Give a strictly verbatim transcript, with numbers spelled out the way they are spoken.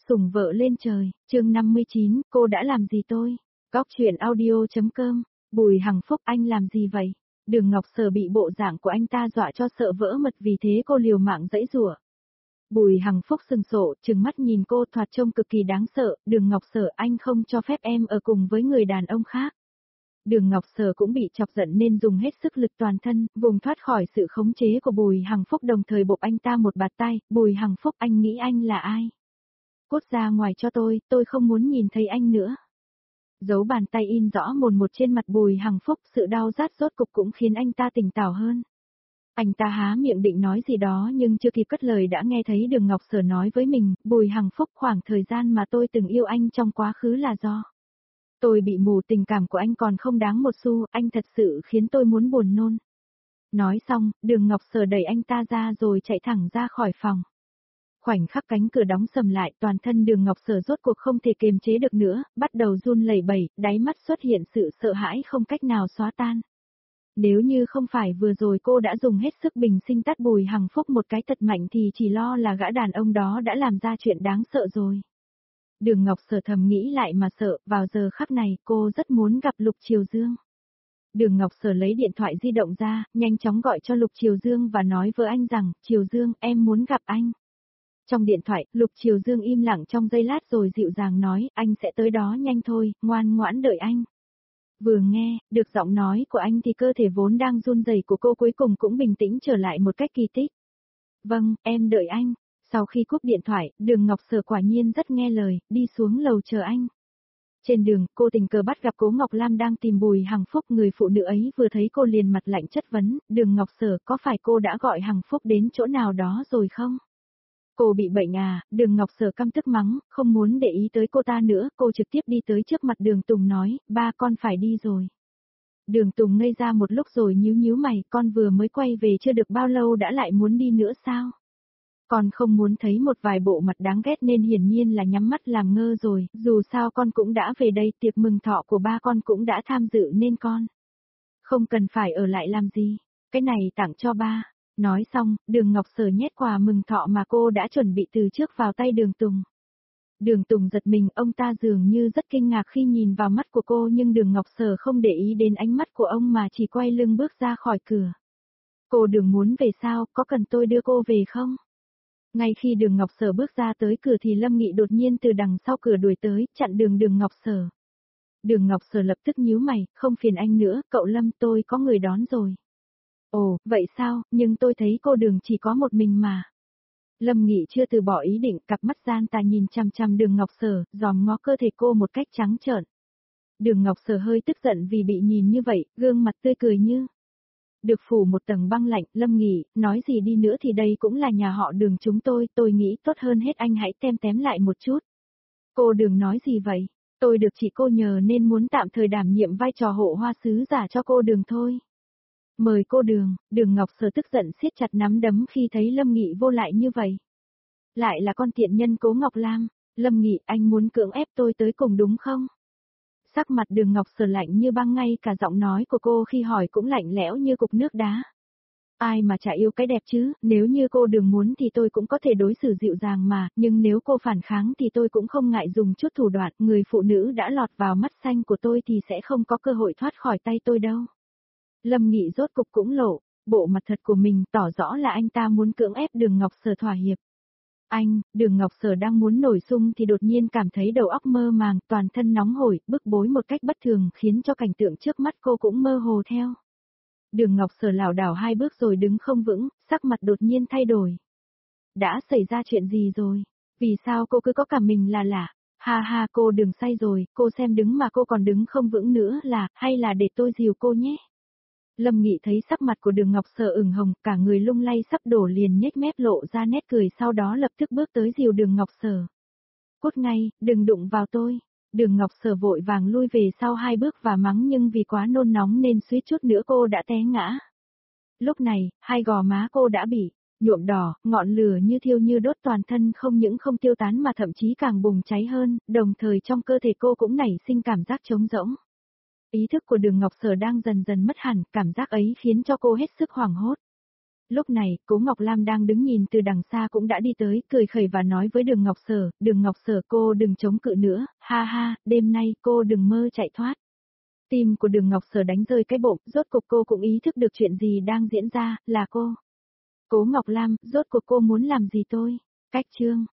Sủng vợ lên trời, chương năm mươi chín, cô đã làm gì tôi? Góc chuyện audio.com, Bùi Hằng Phúc anh làm gì vậy? Đường Ngọc Sở bị bộ dạng của anh ta dọa cho sợ vỡ mật vì thế cô liều mạng giãy giụa. Bùi Hằng Phúc sừng sộ, trừng mắt nhìn cô thoạt trông cực kỳ đáng sợ, Đường Ngọc Sở anh không cho phép em ở cùng với người đàn ông khác. Đường Ngọc Sở cũng bị chọc giận nên dùng hết sức lực toàn thân, vùng thoát khỏi sự khống chế của Bùi Hằng Phúc đồng thời bộp anh ta một bạt tay, Bùi Hằng Phúc anh nghĩ anh là ai? Cút ra ngoài cho tôi, tôi không muốn nhìn thấy anh nữa. Dấu bàn tay in rõ mồn một trên mặt Bùi Hằng Phúc, sự đau rát rốt cục cũng khiến anh ta tỉnh táo hơn. Anh ta há miệng định nói gì đó nhưng chưa kịp cất lời đã nghe thấy Đường Ngọc Sở nói với mình, Bùi Hằng Phúc khoảng thời gian mà tôi từng yêu anh trong quá khứ là do. Tôi bị mù tình cảm của anh còn không đáng một xu, anh thật sự khiến tôi muốn buồn nôn. Nói xong, Đường Ngọc Sở đẩy anh ta ra rồi chạy thẳng ra khỏi phòng. Khoảnh khắc cánh cửa đóng sầm lại, toàn thân Đường Ngọc Sở rốt cuộc không thể kiềm chế được nữa, bắt đầu run lẩy bẩy, đáy mắt xuất hiện sự sợ hãi không cách nào xóa tan. Nếu như không phải vừa rồi cô đã dùng hết sức bình sinh tát Bùi Hằng Phúc một cái thật mạnh thì chỉ lo là gã đàn ông đó đã làm ra chuyện đáng sợ rồi. Đường Ngọc Sở thầm nghĩ lại mà sợ, vào giờ khắc này cô rất muốn gặp Lục Triều Dương. Đường Ngọc Sở lấy điện thoại di động ra, nhanh chóng gọi cho Lục Triều Dương và nói với anh rằng, Triều Dương, em muốn gặp anh. Trong điện thoại, Lục Triều Dương im lặng trong giây lát rồi dịu dàng nói, anh sẽ tới đó nhanh thôi, ngoan ngoãn đợi anh. Vừa nghe, được giọng nói của anh thì cơ thể vốn đang run rẩy của cô cuối cùng cũng bình tĩnh trở lại một cách kỳ tích. Vâng, em đợi anh. Sau khi cúp điện thoại, Đường Ngọc Sở quả nhiên rất nghe lời, đi xuống lầu chờ anh. Trên đường, cô tình cờ bắt gặp Cố Ngọc Lam đang tìm Bùi Hằng Phúc, người phụ nữ ấy vừa thấy cô liền mặt lạnh chất vấn, Đường Ngọc Sở có phải cô đã gọi Hằng Phúc đến chỗ nào đó rồi không? Cô bị bệnh à? Đường Ngọc Sở căm tức mắng, không muốn để ý tới cô ta nữa, cô trực tiếp đi tới trước mặt Đường Tùng nói, ba con phải đi rồi. Đường Tùng ngây ra một lúc rồi nhíu nhíu mày, con vừa mới quay về chưa được bao lâu đã lại muốn đi nữa sao? Con không muốn thấy một vài bộ mặt đáng ghét nên hiển nhiên là nhắm mắt làm ngơ rồi, dù sao con cũng đã về đây, tiệc mừng thọ của ba con cũng đã tham dự nên con không cần phải ở lại làm gì, cái này tặng cho ba. Nói xong, Đường Ngọc Sở nhét quà mừng thọ mà cô đã chuẩn bị từ trước vào tay Đường Tùng. Đường Tùng giật mình, ông ta dường như rất kinh ngạc khi nhìn vào mắt của cô nhưng Đường Ngọc Sở không để ý đến ánh mắt của ông mà chỉ quay lưng bước ra khỏi cửa. Cô Đường muốn về sao, có cần tôi đưa cô về không? Ngay khi Đường Ngọc Sở bước ra tới cửa thì Lâm Nghị đột nhiên từ đằng sau cửa đuổi tới, chặn đường Đường Ngọc Sở. Đường Ngọc Sở lập tức nhíu mày, không phiền anh nữa, cậu Lâm tôi có người đón rồi. Ồ, vậy sao, nhưng tôi thấy cô Đường chỉ có một mình mà. Lâm Nghị chưa từ bỏ ý định, cặp mắt gian tà nhìn chằm chằm Đường Ngọc Sở, dòm ngó cơ thể cô một cách trắng trợn. Đường Ngọc Sở hơi tức giận vì bị nhìn như vậy, gương mặt tươi cười như được phủ một tầng băng lạnh. Lâm Nghị, nói gì đi nữa thì đây cũng là nhà họ Đường chúng tôi, tôi nghĩ tốt hơn hết anh hãy tem tém lại một chút. Cô Đường nói gì vậy? Tôi được chị cô nhờ nên muốn tạm thời đảm nhiệm vai trò hộ hoa sứ giả cho cô Đường thôi. Mời cô Đường. Đường Ngọc Sở tức giận siết chặt nắm đấm khi thấy Lâm Nghị vô lại như vậy. Lại là con tiện nhân Cố Ngọc Lam. Lâm Nghị, anh muốn cưỡng ép tôi tới cùng đúng không? Sắc mặt Đường Ngọc Sở lạnh như băng, ngay cả giọng nói của cô khi hỏi cũng lạnh lẽo như cục nước đá. Ai mà chả yêu cái đẹp chứ, nếu như cô Đường muốn thì tôi cũng có thể đối xử dịu dàng mà, nhưng nếu cô phản kháng thì tôi cũng không ngại dùng chút thủ đoạn, người phụ nữ đã lọt vào mắt xanh của tôi thì sẽ không có cơ hội thoát khỏi tay tôi đâu. Lâm Nghị rốt cục cũng lộ bộ mặt thật của mình, tỏ rõ là anh ta muốn cưỡng ép Đường Ngọc Sở thỏa hiệp. Anh, Đường Ngọc Sở đang muốn nổi sung thì đột nhiên cảm thấy đầu óc mơ màng, toàn thân nóng hổi, bức bối một cách bất thường khiến cho cảnh tượng trước mắt cô cũng mơ hồ theo. Đường Ngọc Sở lảo đảo hai bước rồi đứng không vững, sắc mặt đột nhiên thay đổi. Đã xảy ra chuyện gì rồi? Vì sao cô cứ có cảm mình là lạ? Ha ha, cô Đường say rồi, cô xem đứng mà cô còn đứng không vững nữa là, hay là để tôi dìu cô nhé? Lâm Nghị thấy sắc mặt của Đường Ngọc Sở ửng hồng, cả người lung lay sắp đổ liền nhếch mép lộ ra nét cười, sau đó lập tức bước tới dìu Đường Ngọc Sở. Cút ngay, đừng đụng vào tôi. Đường Ngọc Sở vội vàng lui về sau hai bước và mắng nhưng vì quá nôn nóng nên suýt chút nữa cô đã té ngã. Lúc này, hai gò má cô đã bị nhuộm đỏ, ngọn lửa như thiêu như đốt, toàn thân không những không tiêu tán mà thậm chí càng bùng cháy hơn, đồng thời trong cơ thể cô cũng nảy sinh cảm giác trống rỗng. Ý thức của Đường Ngọc Sở đang dần dần mất hẳn, cảm giác ấy khiến cho cô hết sức hoảng hốt. Lúc này, Cố Ngọc Lam đang đứng nhìn từ đằng xa cũng đã đi tới, cười khẩy và nói với Đường Ngọc Sở, Đường Ngọc Sở cô đừng chống cự nữa, ha ha, đêm nay cô đừng mơ chạy thoát. Tim của Đường Ngọc Sở đánh rơi cái bụng, rốt cuộc cô cũng ý thức được chuyện gì đang diễn ra, là cô. Cố Ngọc Lam, rốt cuộc cô muốn làm gì tôi? Cách chương.